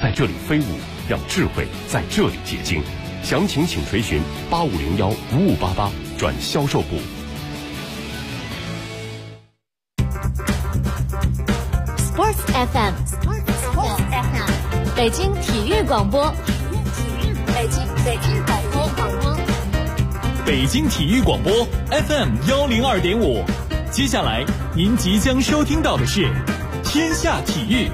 在这里飞舞，让智慧在这里结晶。详情请垂询8501-5588转销售部。 Sports FM， 北京体育广播，北京广播， 北京体育广播 FM102.5。接下来您即将收听到的是天下体育。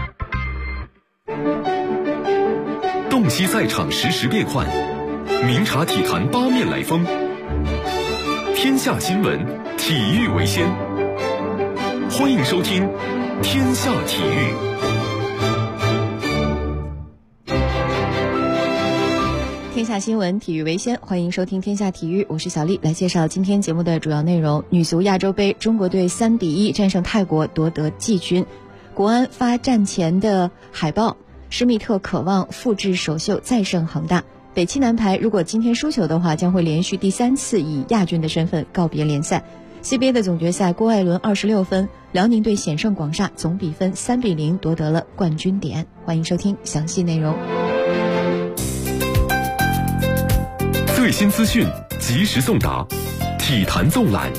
洞悉赛场实时变幻，明察体坛八面来风。天下新闻，体育为先。欢迎收听天下体育。 天下新闻，体育为先，欢迎收听天下体育，我是小丽，来介绍今天节目的主要内容。女足亚洲杯，中国队3-1战胜泰国，夺得季军。国安发战前的海报，施密特渴望复制首秀再胜恒大。北七男排如果今天输球的话，将会连续第3次以亚军的身份告别联赛。CBA 的总决赛，郭艾伦26分，辽宁队险胜广厦，总比分3-0夺得了冠军点。欢迎收听详细内容。 最新资讯及时送达，体坛纵览。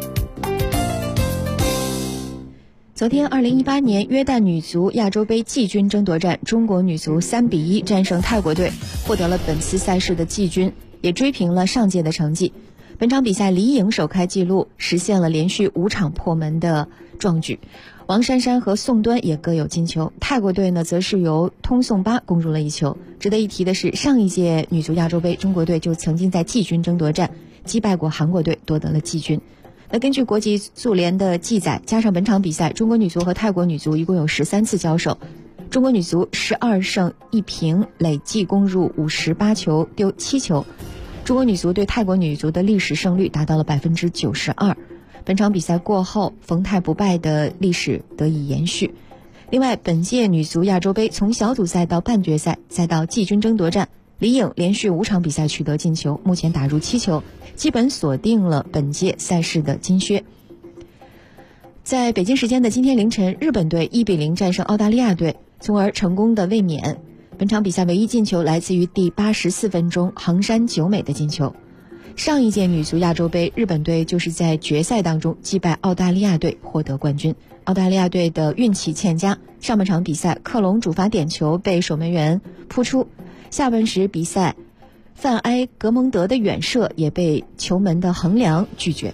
昨天2018年约旦女足亚洲杯季军争夺战，中国女足3-1战胜泰国队，获得了本次赛事的季军，也追平了上届的成绩。本场比赛李颖首开纪录，实现了连续5场破门的壮举。王珊珊和宋端也各有进球，泰国队呢则是由通宋巴攻入了1球。值得一提的是，上一届女足亚洲杯，中国队就曾经在季军争夺战击败过韩国队，夺得了季军。那根据国际足联的记载，加上本场比赛，中国女足和泰国女足一共有13次交手，中国女足12胜1平，累计攻入58球，丢7球。中国女足对泰国女足的历史胜率达到了92%。本场比赛过后，冯泰不败的历史得以延续。另外，本届女足亚洲杯从小组赛到半决赛再到季军争夺战，李颖连续5场比赛取得进球，目前打入7球，基本锁定了本届赛事的金靴。在北京时间的今天凌晨，日本队1-0战胜澳大利亚队，从而成功的卫冕。本场比赛唯一进球来自于第84分钟横山久美的进球。上一届女足亚洲杯，日本队就是在决赛当中击败澳大利亚队获得冠军。澳大利亚队的运气欠佳，上半场比赛克隆主罚点球被守门员扑出，下半时比赛范埃格蒙德的远射也被球门的横梁拒绝。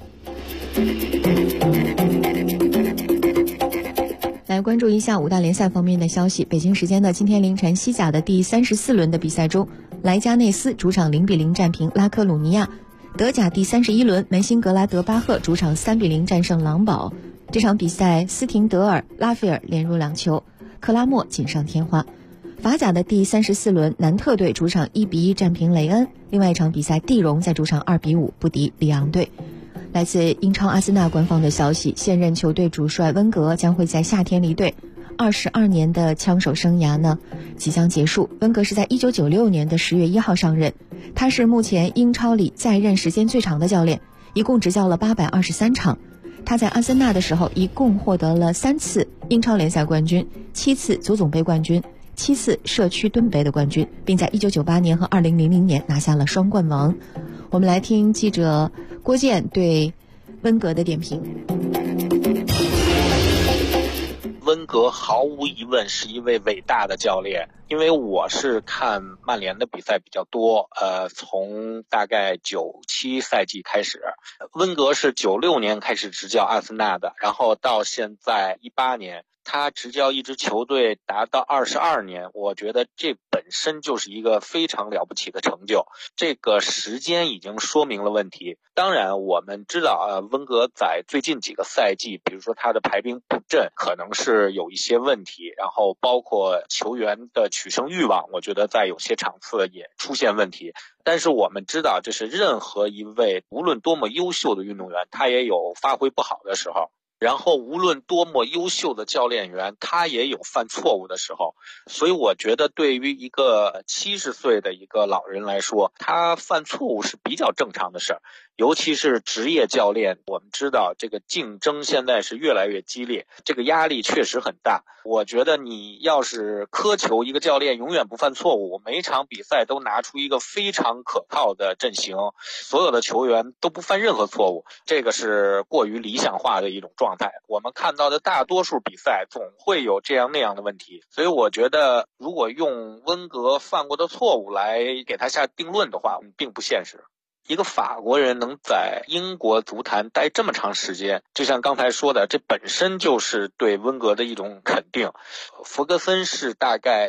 来关注一下5大联赛方面的消息。北京时间的今天凌晨，西甲的第34轮的比赛中，莱加内斯主场0-0战平拉科鲁尼亚。德甲第31轮，门兴格拉德巴赫主场3-0战胜狼堡。这场比赛，斯廷德尔、拉斐尔连入2球，克拉默锦上添花。法甲的第34轮，南特队主场1-1战平雷恩。另外一场比赛，蒂荣在主场2-5不敌里昂队。来自英超阿森纳官方的消息，现任球队主帅温格将会在夏天离队，22年的枪手生涯呢即将结束。温格是在1996年的10月1号上任，他是目前英超里在任时间最长的教练，一共执教了823场。他在阿森纳的时候一共获得了3次英超联赛冠军，7次足总杯冠军，7次社区盾杯的冠军，并在1998年和2000年拿下了双冠王。我们来听记者郭健对温格的点评。 温格毫无疑问是一位伟大的教练，因为我是看曼联的比赛比较多，从大概97赛季开始，温格是96年开始执教阿森纳的，然后到现在18年，他执教一支球队达到22年，我觉得这本身就是一个非常了不起的成就。这个时间已经说明了问题。当然我们知道温格在最近几个赛季，比如说他的排兵布阵可能是有一些问题，然后包括球员的取胜欲望，我觉得在有些场次也出现问题。但是我们知道，就是任何一位无论多么优秀的运动员，他也有发挥不好的时候，然后无论多么优秀的教练员，他也有犯错误的时候。所以我觉得对于一个70岁的一个老人来说，他犯错误是比较正常的事儿。 尤其是职业教练，我们知道这个竞争现在是越来越激烈，这个压力确实很大。我觉得你要是苛求一个教练永远不犯错误，每场比赛都拿出一个非常可靠的阵型，所有的球员都不犯任何错误，这个是过于理想化的一种状态。我们看到的大多数比赛总会有这样那样的问题，所以我觉得如果用温格犯过的错误来给他下定论的话，并不现实。一个法国人能在英国足坛待这么长时间，就像刚才说的，这本身就是对温格的一种肯定。弗格森是大概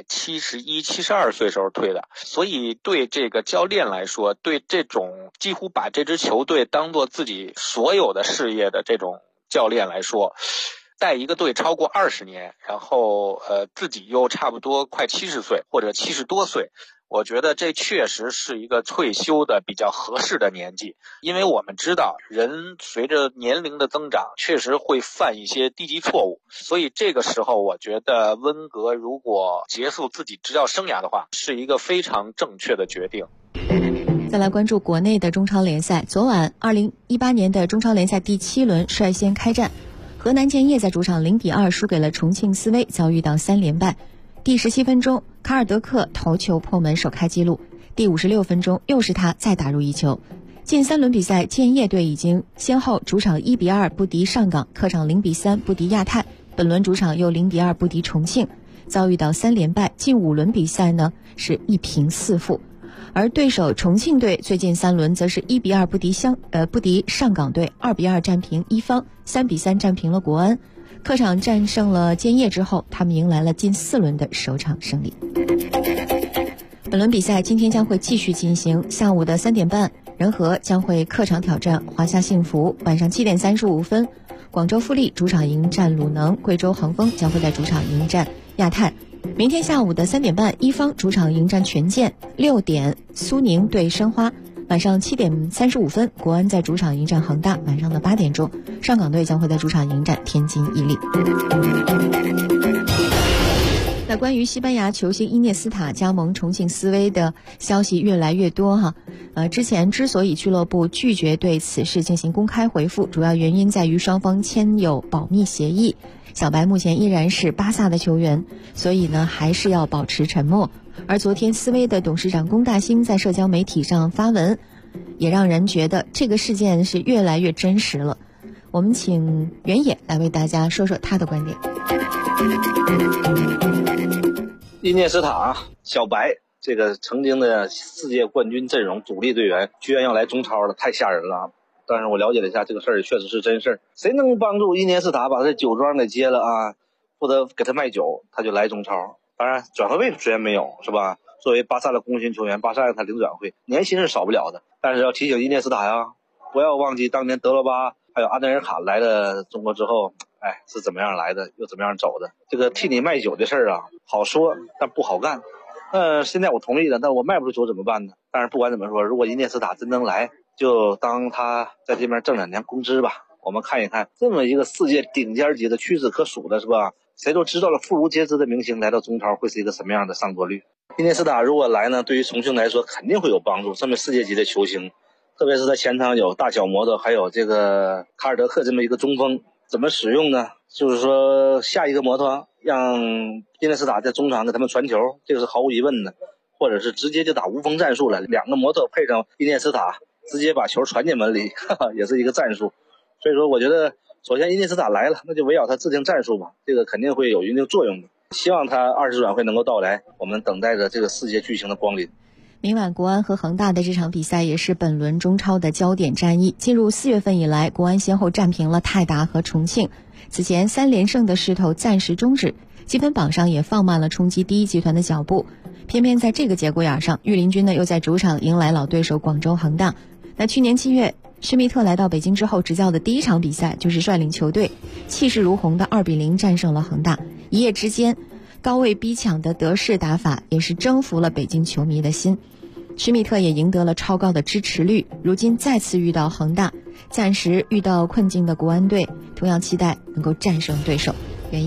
71、72岁时候退的，所以对这个教练来说，对这种几乎把这支球队当作自己所有的事业的这种教练来说，带一个队超过20年，然后自己又差不多快70岁或者70多岁，我觉得这确实是一个退休的比较合适的年纪。因为我们知道人随着年龄的增长确实会犯一些低级错误，所以这个时候我觉得温格如果结束自己执教生涯的话，是一个非常正确的决定。 再来关注国内的中超联赛，昨晚2018年的中超联赛第7轮率先开战，河南建业在主场0-2输给了重庆斯威，遭遇到3连败。第17分钟，卡尔德克头球破门首开纪录，第56分钟又是他再打入一球。近3轮比赛，建业队已经先后主场1-2不敌上港，客场0-3不敌亚泰，本轮主场又0-2不敌重庆，遭遇到3连败。近5轮比赛呢是1平4负，而对手重庆队最近3轮则是1-2不敌上港队，2-2战平一方，3-3战平了国安。客场战胜了建业之后，他们迎来了近4轮的首场胜利。本轮比赛今天将会继续进行，下午的3点半，仁和将会客场挑战华夏幸福；晚上7点35分，广州富力主场迎战鲁能，贵州恒丰将会在主场迎战亚泰。明天下午的3点半，一方主场迎战权健；6点，苏宁对申花。晚上7点35分，国安在主场迎战恒大；晚上的8点钟，上港队将会在主场迎战天津伊利。那关于西班牙球星伊涅斯塔加盟重庆斯威的消息越来越多哈。之前之所以俱乐部拒绝对此事进行公开回复，主要原因在于双方签有保密协议。小白目前依然是巴萨的球员，所以呢还是要保持沉默。而昨天斯威的董事长龚大兴在社交媒体上发文，也让人觉得这个事件是越来越真实了。我们请原野来为大家说说他的观点。 伊涅斯塔小白这个曾经的世界冠军阵容主力队员居然要来中超了，太吓人了。但是我了解了一下，这个事儿确实是真事儿。谁能帮助伊涅斯塔把他酒庄给接了啊，或者给他卖酒，他就来中超。当然转会费虽然没有，是吧？作为巴萨的功勋球员，巴萨让他领转会，年薪是少不了的。但是要提醒伊涅斯塔呀，不要忘记当年德罗巴还有阿德尔卡来了中国之后，是怎么样来的，又怎么样走的。这个替你卖酒的事儿啊，好说但不好干。现在我同意了，但我卖不出酒怎么办呢？但是不管怎么说，如果伊涅斯塔真能来，就当他在这边挣2年工资吧。我们看一看这么一个世界顶尖级的屈指可数的，是吧？谁都知道了，妇孺皆知的明星来到中超会是一个什么样的上座率。伊涅斯塔如果来呢，对于重庆来说肯定会有帮助。这么世界级的球星，特别是在前场有大小摩托还有这个卡尔德克这么一个中锋，怎么使用呢？就是说下一个摩托让伊涅斯塔在中场给他们传球，这个是毫无疑问的。或者是直接就打无锋战术了，2个摩托配上伊涅斯塔直接把球传进门里，也是一个战术。所以说我觉得首先伊涅斯塔来了，那就围绕他制定战术吧，这个肯定会有一定作用的。希望他20转会能够到来，我们等待着这个世界巨星的光临。 明晚国安和恒大的这场比赛也是本轮中超的焦点战役。进入4月份以来，国安先后战平了泰达和重庆，此前3连胜的势头暂时终止，积分榜上也放慢了冲击第一集团的脚步。偏偏在这个节骨眼上，御林军呢又在主场迎来老对手广州恒大。那去年7月，施密特来到北京之后执教的第一场比赛，就是率领球队气势如虹的2-0战胜了恒大。一夜之间，高位逼抢的德式打法也是征服了北京球迷的心。施密特也赢得了超高的支持率，如今再次遇到恒大，暂时遇到困境的国安队，同样期待能够战胜对手。原野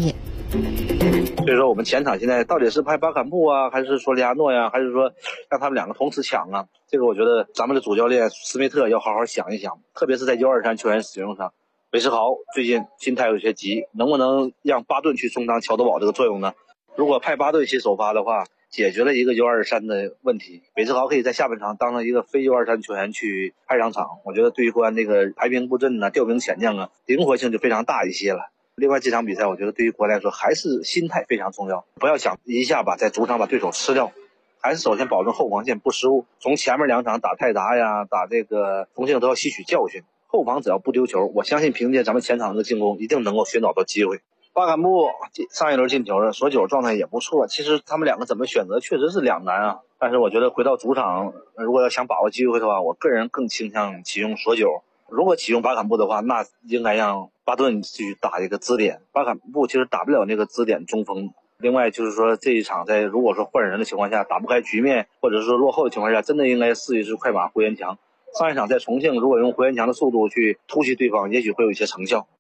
所以说我们前场现在到底是派巴坎布啊，还是说利亚诺呀，还是说让他们两个同时抢啊？这个我觉得咱们的主教练斯密特要好好想一想，特别是在123球员使用上。韦世豪最近心态有些急，能不能让巴顿去充当乔德堡这个作用呢？如果派巴顿先首发的话，解决了一个123的问题，韦世豪可以在下半场当成一个非123球员去派上场，我觉得对于国安这个排兵布阵啊、调兵遣将啊，灵活性就非常大一些了。另外这场比赛我觉得对于国安来说还是心态非常重要，不要想一下在主场把对手吃掉，还是首先保证后防线不失误，从前面2场打泰达呀、打这个重庆都要吸取教训，后防只要不丢球，我相信凭借咱们前场的进攻一定能够寻找到机会。巴坎布上一轮进球了，索九状态也不错，其实他们两个怎么选择确实是两难啊。但是我觉得回到主场，如果要想把握机会的话，我个人更倾向启用索九。如果启用巴坎布的话，那应该让巴顿去打一个支点，巴坎布其实打不了那个支点中锋。另外就是说这一场在如果说换人的情况下打不开局面，或者说落后的情况下，真的应该试一试快马胡延强。上一场在重庆如果用胡延强的速度去突袭对方，也许会有一些成效。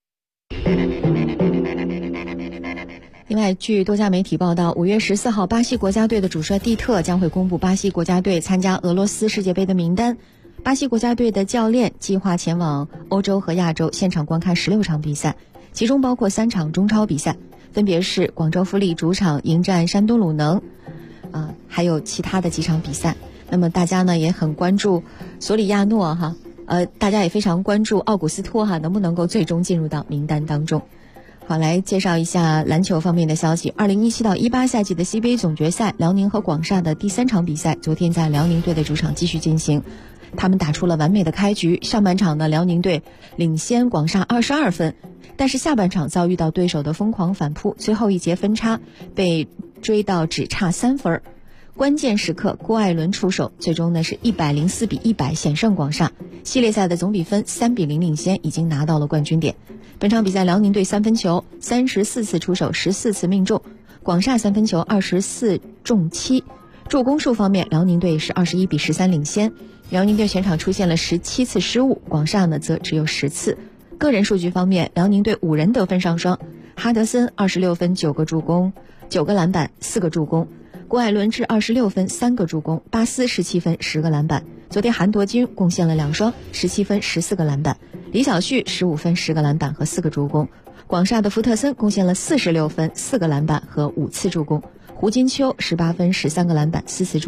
另外，据多家媒体报道，5月14号，巴西国家队的主帅蒂特将会公布巴西国家队参加俄罗斯世界杯的名单。巴西国家队的教练计划前往欧洲和亚洲现场观看16场比赛，其中包括3场中超比赛，分别是广州富力主场迎战山东鲁能，还有其他的几场比赛。那么大家呢也很关注索里亚诺大家也非常关注奥古斯托能不能够最终进入到名单当中。好，来介绍一下篮球方面的消息。2017到18赛季的 CBA 总决赛，辽宁和广厦的第3场比赛昨天在辽宁队的主场继续进行，他们打出了完美的开局。上半场呢，辽宁队领先广厦22分，但是下半场遭遇到对手的疯狂反扑，最后一节分差被追到只差3分。关键时刻郭艾伦出手，最终呢是104比100险胜广厦，系列赛的总比分3比0领先，已经拿到了冠军点。本场比赛辽宁队3分球34次出手14次命中，广厦3分球24中7。助攻数方面，辽宁队是21比13领先，辽宁队全场出现了17次失误，广厦呢则只有10次。个人数据方面，辽宁队5人得分上双，哈德森26分9个助攻9个篮板4个助攻，郭艾伦至26分3个助攻，巴斯17分10个篮板。昨天韩夺金贡献了2双17分14个篮板，李晓旭15分10个篮板和4个助攻，广厦的福特森贡献了46分4个篮板和5次助攻，胡金秋18分13个篮板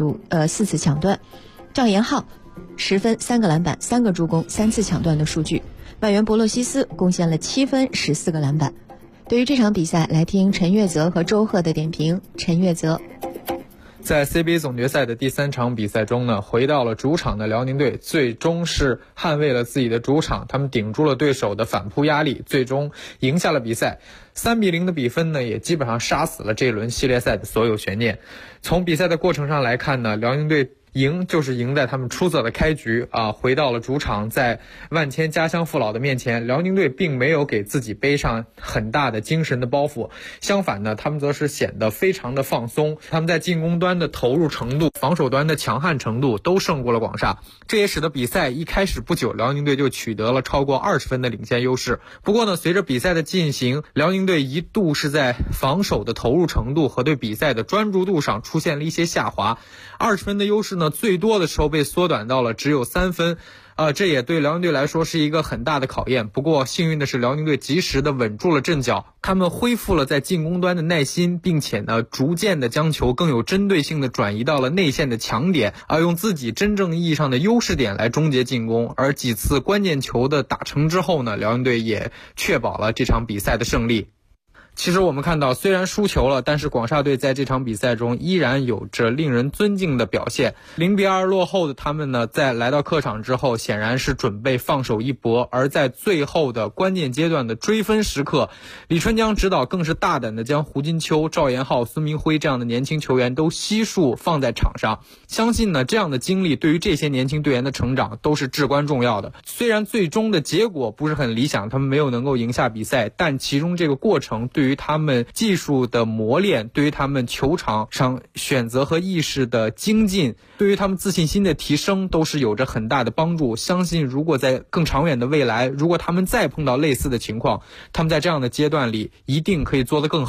4次抢断，赵延浩10分3个篮板3个助攻3次抢断的数据，外援博洛西斯贡献了7分14个篮板。对于这场比赛，来听陈月泽和周贺的点评。陈月泽： 在 CBA 总决赛的第3场比赛中呢，回到了主场的辽宁队最终是捍卫了自己的主场，他们顶住了对手的反扑压力，最终赢下了比赛。3比0的比分呢，也基本上杀死了这一轮系列赛的所有悬念。从比赛的过程上来看呢，辽宁队赢就是赢在他们出色的开局回到了主场，在万千家乡父老的面前，辽宁队并没有给自己背上很大的精神的包袱，相反呢，他们则是显得非常的放松，他们在进攻端的投入程度、防守端的强悍程度都胜过了广厦，这也使得比赛一开始不久，辽宁队就取得了超过20分的领先优势。不过呢，随着比赛的进行，辽宁队一度是在防守的投入程度和对比赛的专注度上出现了一些下滑，20分的优势呢，最多的时候被缩短到了只有3分，这也对辽宁队来说是一个很大的考验。不过幸运的是，辽宁队及时的稳住了阵脚，他们恢复了在进攻端的耐心，并且呢，逐渐的将球更有针对性的转移到了内线的强点，用自己真正意义上的优势点来终结进攻。而几次关键球的打成之后呢，辽宁队也确保了这场比赛的胜利。其实我们看到，虽然输球了，但是广厦队在这场比赛中依然有着令人尊敬的表现。0比2落后的他们呢，在来到客场之后，显然是准备放手一搏。而在最后的关键阶段的追分时刻，李春江指导更是大胆的将胡金秋、赵延浩、孙明辉这样的年轻球员都悉数放在场上。相信呢，这样的经历对于这些年轻队员的成长都是至关重要的。虽然最终的结果不是很理想，他们没有能够赢下比赛，但其中这个过程对于他们技术的磨练，对于他们球场上选择和意识的精进，对于他们自信心的提升都是有着很大的帮助。相信如果在更长远的未来，如果他们再碰到类似的情况，他们在这样的阶段里一定可以做得更好。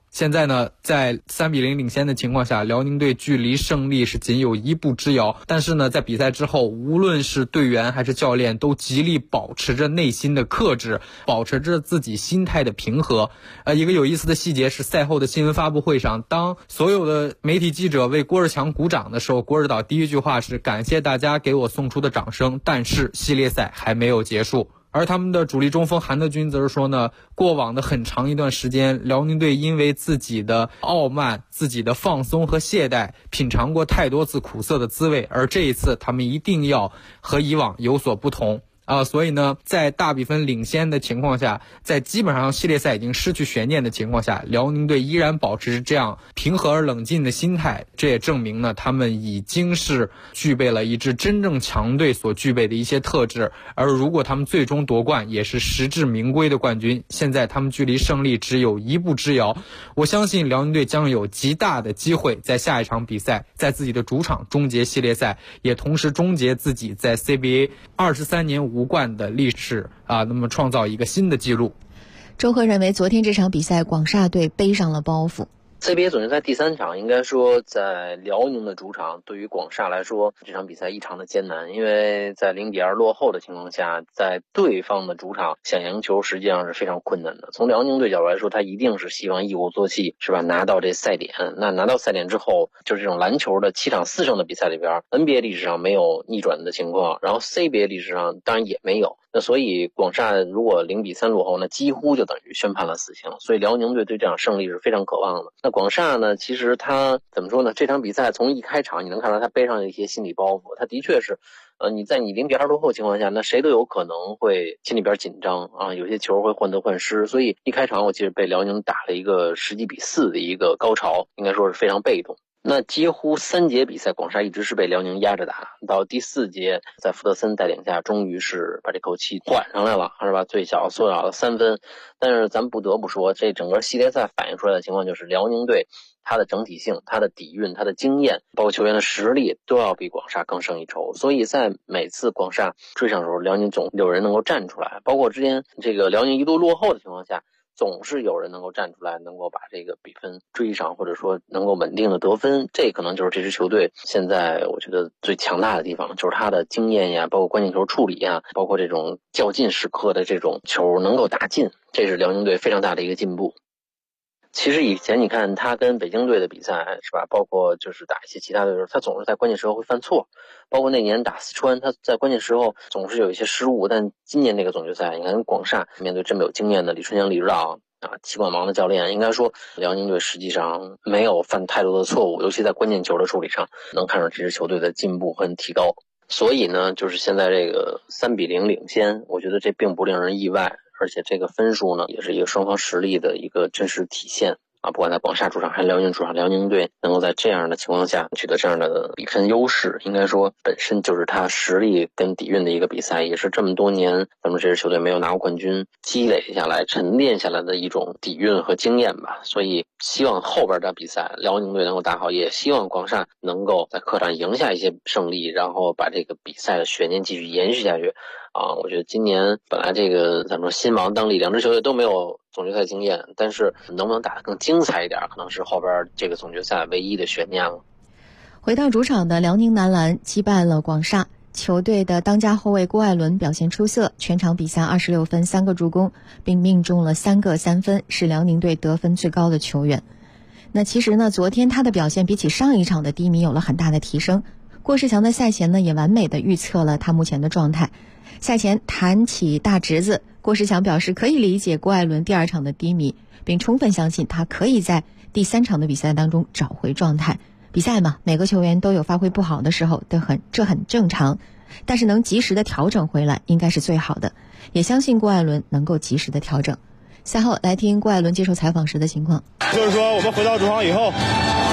现在呢，在3-0领先的情况下，辽宁队距离胜利是仅有1步之遥。但是呢，在比赛之后，无论是队员还是教练都极力保持着内心的克制，保持着自己心态的平和。一个有意思的细节是，赛后的新闻发布会上，当所有的媒体记者为郭日强鼓掌的时候，郭指导第一句话是感谢大家给我送出的掌声，但是系列赛还没有结束。而他们的主力中锋韩德君则是说呢，过往的很长一段时间，辽宁队因为自己的傲慢、自己的放松和懈怠，品尝过太多次苦涩的滋味，而这一次他们一定要和以往有所不同。所以呢，在大比分领先的情况下，在基本上系列赛已经失去悬念的情况下，辽宁队依然保持这样平和而冷静的心态，这也证明呢，他们已经是具备了一支真正强队所具备的一些特质。而如果他们最终夺冠，也是实至名归的冠军。现在他们距离胜利只有1步之遥，我相信辽宁队将有极大的机会在下一场比赛，在自己的主场终结系列赛，也同时终结自己在 CBA 23年无冠的历史那么创造一个新的纪录。 周贺认为，昨天这场比赛广厦队背上了包袱。 CBA 总决赛第3场，应该说在辽宁的主场，对于广厦来说，这场比赛异常的艰难，因为在0-2落后的情况下，在对方的主场想赢球实际上是非常困难的。从辽宁队角度来说，他一定是希望一鼓作气，是吧，拿到这赛点。那拿到赛点之后，就是这种篮球的7场4胜的比赛里边 ，NBA 历史上没有逆转的情况，然后 CBA 历史上当然也没有。那所以广厦如果0-3落后，那几乎就等于宣判了死刑。所以辽宁队对这场胜利是非常渴望的。那广厦呢，其实他怎么说呢？这场比赛从一开场你能看到他背上的一些心理包袱。他的确是，你在你0-2落后的情况下，那谁都有可能会心里边紧张啊，有些球会患得患失。所以一开场我记得被辽宁打了一个10几比4的一个高潮，应该说是非常被动。那几乎3节比赛，广厦一直是被辽宁压着打，到第4节，在福德森带领下，终于是把这口气缓上来了，是吧？最小缩小了3分。但是咱不得不说，这整个系列赛反映出来的情况就是，辽宁队它的整体性、它的底蕴、它的经验，包括球员的实力，都要比广厦更胜一筹。所以在每次广厦追上的时候，辽宁总有人能够站出来，包括之前这个辽宁一度落后的情况下，总是有人能够站出来，能够把这个比分追上，或者说能够稳定的得分。这可能就是这支球队现在我觉得最强大的地方，就是他的经验呀，包括关键球处理呀，包括这种较劲时刻的这种球能够打进，这是辽宁队非常大的一个进步。其实以前你看他跟北京队的比赛，是吧，包括就是打一些其他队的时候，他总是在关键时候会犯错，包括那年打四川，他在关键时候总是有一些失误。但今年这个总决赛，你看广厦面对这么有经验的李春江李指导齐冠王的教练，应该说辽宁队实际上没有犯太多的错误，尤其在关键球的处理上，能看出这支球队的进步和提高。所以呢，就是现在这个3-0领先，我觉得这并不令人意外，而且这个分数呢，也是一个双方实力的一个真实体现不管在广厦主场还是辽宁主场，辽宁队能够在这样的情况下取得这样的比分优势，应该说本身就是他实力跟底蕴的一个比赛，也是这么多年咱们这支球队没有拿过冠军积累下来沉淀下来的一种底蕴和经验吧。所以希望后边的比赛辽宁队能够打好，也希望广厦能够在客场赢下一些胜利，然后把这个比赛的悬念继续延续下去我觉得今年本来这个咱们说新王当立，两支球队都没有总决赛经验，但是能不能打得更精彩一点，可能是后边这个总决赛唯一的悬念了。 回到主场的辽宁男篮击败了广厦，球队的当家后卫郭艾伦表现出色，全场比赛26分3个助攻，并命中了3个3分，是辽宁队得分最高的球员。那其实呢，昨天他的表现比起上一场的低迷有了很大的提升。郭士强在赛前呢也完美的预测了他目前的状态。赛前谈起大侄子，郭士强表示可以理解郭艾伦第2场的低迷，并充分相信他可以在第3场的比赛当中找回状态。比赛嘛，每个球员都有发挥不好的时候，这很正常，但是能及时的调整回来应该是最好的，也相信郭艾伦能够及时的调整。赛后来听郭艾伦接受采访时的情况。 就是说我们回到主场以后，在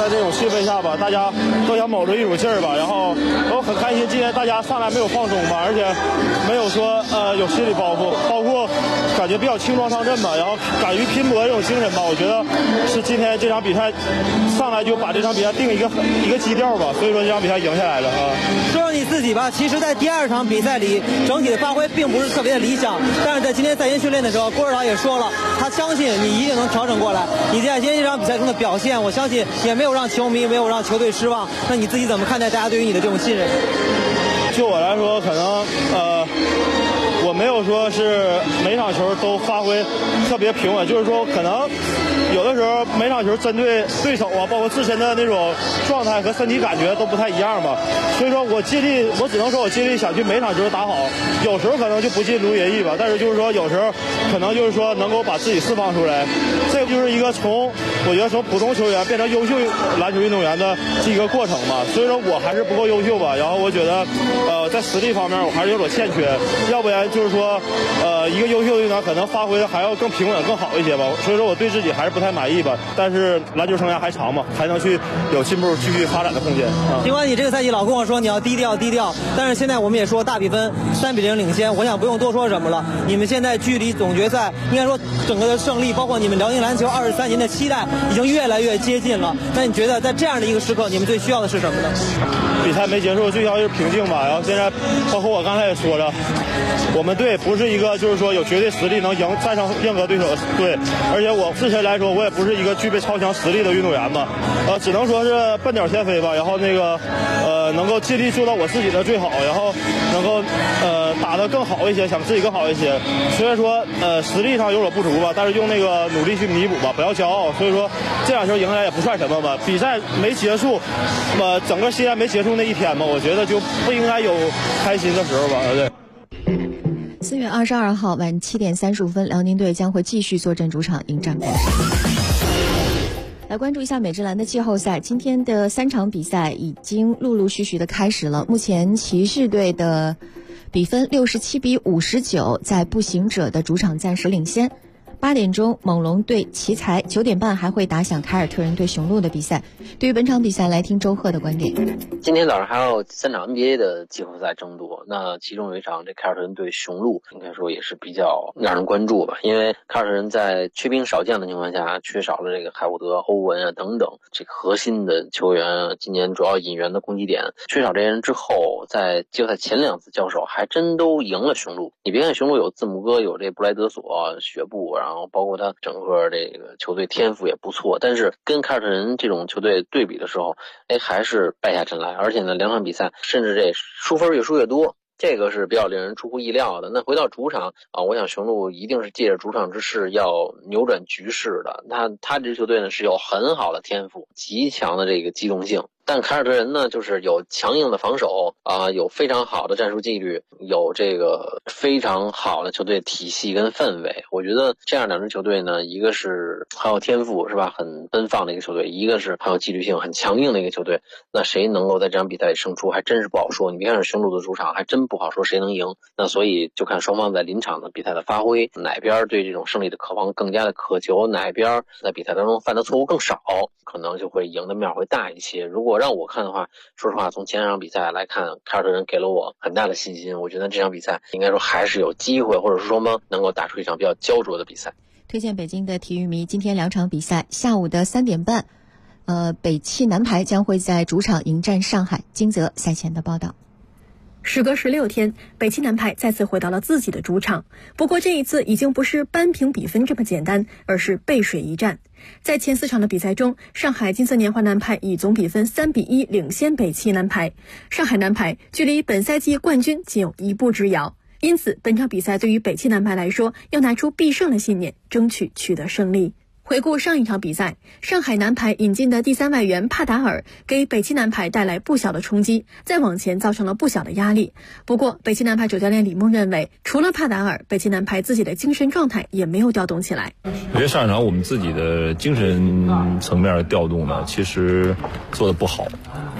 在这种气氛下吧，大家都想卯着一股劲儿吧，然后都很开心。今天大家上来没有放松吧，而且没有说有心理包袱，包括感觉比较轻装上阵吧，然后敢于拼搏这种精神吧，我觉得是今天这场比赛上来就把这场比赛定一个基调吧，所以说这场比赛赢下来了啊。 说说你自己吧，其实，在第2场比赛里，整体的发挥并不是特别的理想，但是在今天赛前训练的时候，郭指导也说了，他相信你一定能调整过来。你在今天这场比赛中的表现，我相信也没有让球迷、没有让球队失望。那你自己怎么看待大家对于你的这种信任？ 就我来说，可能我没有说是每场球都发挥特别平稳，就是说可能有的时候每场球针对对手啊，包括自身的那种状态和身体感觉都不太一样吧。所以说我只能说我尽力想去每场球打好，有时候可能就不尽如人意吧，但是就是说有时候可能就是说能够把自己释放出来，这个就是一个我觉得从普通球员变成优秀篮球运动员的这一个过程吧。所以说我还是不够优秀吧，然后我觉得在实力方面我还是有所欠缺，要不然就是说一个优秀的运动员可能发挥的还要更平稳更好一些吧。所以说我对自己还是不太满意吧，但是篮球生涯还长嘛，还能去有进步继续发展的空间啊。 尽管你这个赛季老跟我说你要低调，但是现在我们也说大比分3-0领先，我想不用多说什么了。你们现在距离总决赛应该说整个的胜利，包括你们辽宁篮球23年的期待已经越来越接近了。那你觉得在这样的一个时刻，你们最需要的是什么呢？ 比赛没结束，最需要就是平静吧。然后现在包括我刚才也说了，我们队不是一个就是说有绝对实力能战胜任何对手的队，而且我自身来说，我也不是一个具备超强实力的运动员吧。只能说是笨鸟先飞吧。然后能够尽力做到我自己的最好，然后能够打得更好一些，想自己更好一些。虽然说实力上有所不足吧，但是用努力去弥补吧，不要骄傲。所以说这场球赢下来也不算什么吧。比赛没结束，整个西安没结束那一天吧，我觉得就不应该有开心的时候吧。对。 4月22号晚7点35分，辽宁队将会继续坐镇主场迎战广厦。来关注一下美职篮的季后赛，今天的3场比赛已经陆陆续续的开始了。目前骑士队的比分67-59，在步行者的主场暂时领先。8点钟，猛龙对奇才，9点半还会打响凯尔特人对雄鹿的比赛。对于本场比赛，来听周贺的观点。 今天早上还有3场 NBA 的季后赛争夺，那其中有一场这凯尔特人对雄鹿，应该说也是比较让人关注吧，因为凯尔特人在缺兵少将的情况下，缺少了这个海伍德、欧文啊等等这个核心的球员，今年主要引援的攻击点，缺少这些人之后，在季后赛前2次交手还真都赢了雄鹿。你别看雄鹿有字母哥，有这布莱德索、雪布，然后包括他整个这个球队天赋也不错，但是跟凯尔特人这种球队对比的时候，还是败下阵来，而且呢2场比赛甚至这输分越输越多，这个是比较令人出乎意料的。那回到主场啊，我想雄鹿一定是借着主场之势要扭转局势的。他这支球队呢是有很好的天赋，极强的这个机动性。但凯尔特人呢，就是有强硬的防守啊，有非常好的战术纪律，有这个非常好的球队体系跟氛围。我觉得这样2支球队呢，一个是很有天赋是吧，很奔放的一个球队，一个是很有纪律性、很强硬的一个球队。那谁能够在这场比赛里胜出，还真是不好说。你别看是雄鹿的主场，还真不好说谁能赢。那所以就看双方在临场的比赛的发挥，哪边对这种胜利的渴望更加的渴求，哪边在比赛当中犯的错误更少，可能就会赢的面会大一些。如果让我看的话，说实话，从前2场比赛来看，凯尔特人给了我很大的信心。我觉得这场比赛应该说还是有机会，或者是双方能够打出一场比较焦灼的比赛。 推荐北京的体育迷，今天2场比赛，下午的3点半，北汽男排将会在主场迎战上海。金泽赛前的报道。 时隔16天，北汽男排再次回到了自己的主场。不过这一次已经不是扳平比分这么简单，而是背水一战。在前4场的比赛中，上海金色年华男排以总比分3-1领先北汽男排。上海男排距离本赛季冠军仅有1步之遥，因此本场比赛对于北汽男排来说，要拿出必胜的信念，争取取得胜利。回顾上一场比赛，上海男排引进的第3外援帕达尔给北汽男排带来不小的冲击，再往前造成了不小的压力。不过北汽男排主教练李梦认为，除了帕达尔，北汽男排自己的精神状态也没有调动起来。 我觉得上一场我们自己的精神层面的调动呢，其实做得不好。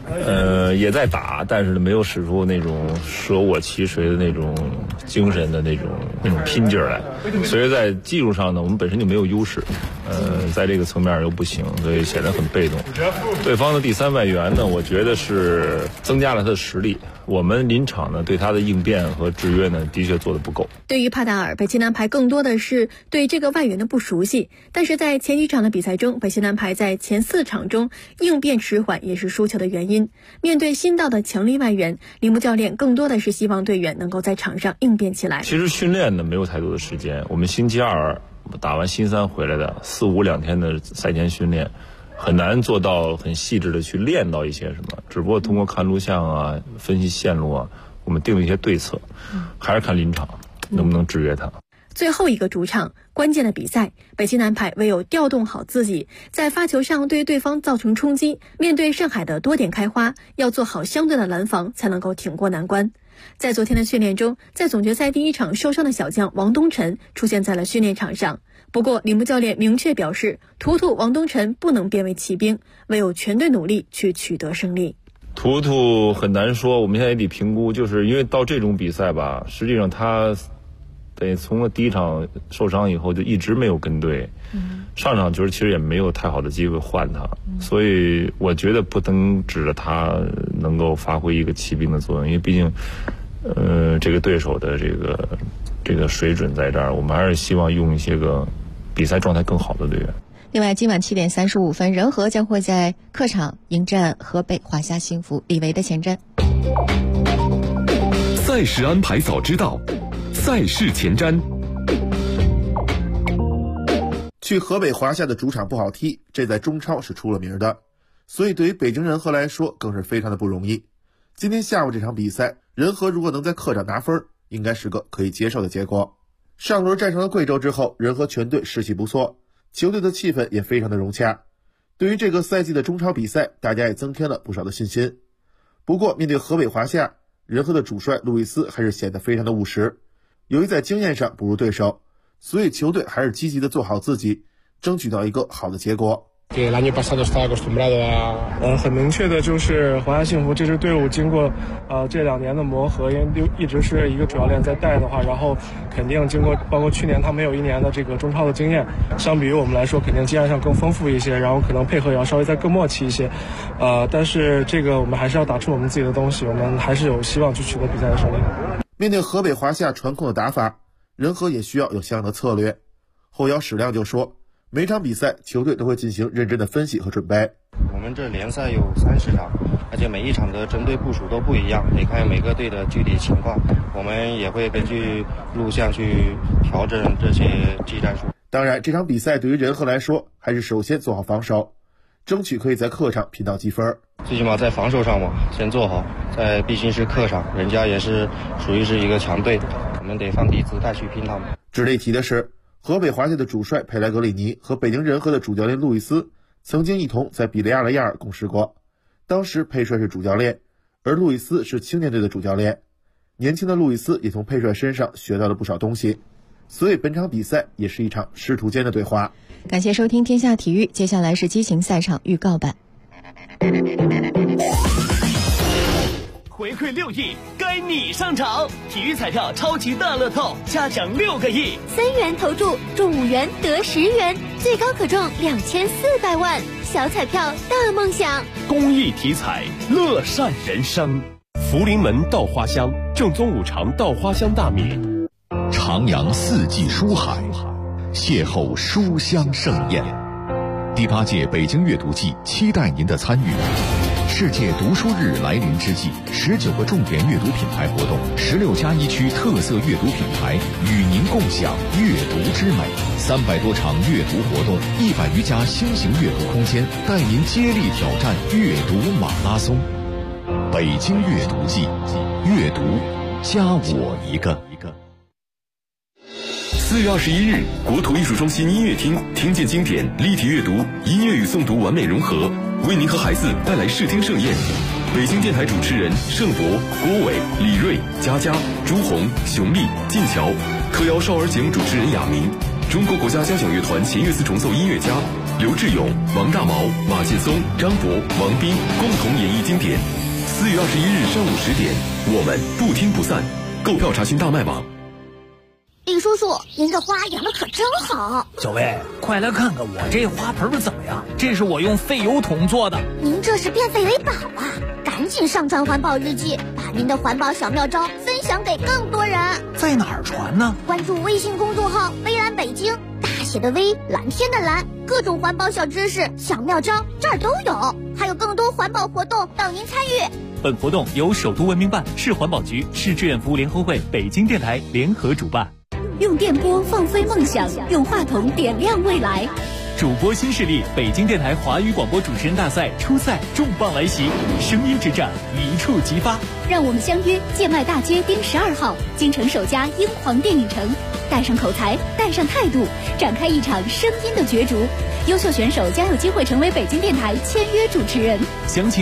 也在打，但是没有使出那种舍我其谁的那种精神的那种拼劲儿来。所以在技术上呢，我们本身就没有优势，在这个层面又不行，所以显得很被动。对方的第3外援呢，我觉得是增加了他的实力。我们临场呢对他的应变和制约呢，的确做得不够。 对于帕达尔，北京男排更多的是对这个外援的不熟悉，但是在前几场的比赛中，北京男排在前4场中应变迟缓也是输球的原因。面对新到的强力外援，铃木教练更多的是希望队员能够在场上应变起来。 其实训练呢没有太多的时间，我们星期2打完新3回来的4、52天的赛前训练，很难做到很细致的去练到一些什么，只不过通过看录像啊、分析线路啊，我们定了一些对策，还是看临场能不能制约他。 最后一个主场关键的比赛，北京男排唯有调动好自己，在发球上对对方造成冲击，面对上海的多点开花，要做好相对的拦防，才能够挺过难关。在昨天的训练中，在总决赛第1场受伤的小将王东晨出现在了训练场上，不过铃木教练明确表示，图图王东晨不能变为骑兵，唯有全队努力去取得胜利。 图图很难说，我们现在也得评估，就是因为到这种比赛吧，实际上他得从了第1场受伤以后就一直没有跟队，上场其实也没有太好的机会换他，所以我觉得不能指着他能够发挥一个骑兵的作用，因为毕竟这个对手的这个水准在这儿，我们还是希望用一些个比赛状态更好的队员。 另外，今晚7点35分，人和将会在客场迎战河北华夏幸福，李维的前瞻。 赛事安排早知道，赛事前瞻。 去河北华夏的主场不好踢，这在中超是出了名的，所以对于北京人和来说更是非常的不容易。今天下午这场比赛，人和如果能在客场拿分，应该是个可以接受的结果。上轮战胜了贵州之后，人和全队士气不错，球队的气氛也非常的融洽。对于这个赛季的中超比赛，大家也增添了不少的信心。不过面对河北华夏，人和的主帅路易斯还是显得非常的务实，由于在经验上不如对手，所以球队还是积极的做好自己，争取到一个好的结果。 很明确的就是华夏幸福这支队伍经过这2年的磨合，因为一直是一个主教练在带的话，然后肯定经过包括去年他们有1年的这个中超的经验，相比于我们来说肯定经验上更丰富一些，然后可能配合也要稍微再更默契一些，但是这个我们还是要打出我们自己的东西，我们还是有希望去取得比赛的胜利。 面对河北华夏传控的打法，人和也需要有相应的策略。后腰史亮就说，每场比赛球队都会进行认真的分析和准备。 我们这联赛有30场，而且每一场的针对部署都不一样，得看每个队的具体情况，我们也会根据录像去调整这些技战术。 当然，这场比赛对于人和来说，还是首先做好防守，争取可以在客场拼到积分。 最起码在防守上嘛，先做好，在毕竟是客场，人家也是属于是一个强队，我们得放低姿态去拼他们。 值得一提的是，河北华夏的主帅佩莱格里尼和北京人和的主教练路易斯曾经一同在比利亚雷亚尔共事过，当时佩帅是主教练，而路易斯是青年队的主教练。年轻的路易斯也从佩帅身上学到了不少东西，所以本场比赛也是一场师徒间的对话。 感谢收听天下体育，接下来是激情赛场预告版。 回馈6亿，该你上场！体育彩票超级大乐透，嘉奖6个亿 ，3元投注中5元得10元，最高可中2400万，小彩票大梦想。 公益体彩，乐善人生。 福临门稻花香，正宗五常稻花香大米。 徜徉四季书海，邂逅书香盛宴。第8届北京阅读季期待您的参与。世界读书日来临之际，19个重点阅读品牌活动，16+1区特色阅读品牌与您共享阅读之美，300多场阅读活动，100余家新型阅读空间，带您接力挑战阅读马拉松。北京阅读季，阅读加我一个。 4月21日，国土艺术中心音乐厅，听见经典，立体阅读，音乐与诵读完美融合，为您和孩子带来视听盛宴。北京电台主持人盛博、郭伟、李锐、佳佳、朱红、熊丽、晋桥，特邀少儿节目主持人雅明，中国国家交响乐团弦乐四重奏音乐家， 刘志勇、王大毛、马劲松、张博、王斌共同演绎经典。4月21日上午10点，我们不听不散。购票查询大麦网。 李叔叔，您这花养的可真好。 小薇，快来看看我这花盆怎么样？这是我用废油桶做的。 您这是变废为宝啊！赶紧上传环保日记，把您的环保小妙招分享给更多人。 在哪儿传呢？ 关注微信公众号微蓝北京，大写的微，蓝天的蓝，各种环保小知识、小妙招这儿都有，还有更多环保活动等您参与。 本活动由首都文明办、市环保局、市志愿服务联合会、北京电台联合主办。 用电波放飞梦想，用话筒点亮未来。 主播新势力，北京电台华语广播主持人大赛初赛重磅来袭，声音之战一触即发。 让我们相约建麦大街丁12号，京城首家英皇电影城，带上口才，带上态度，展开一场声音的角逐。优秀选手将有机会成为北京电台签约主持人。 详情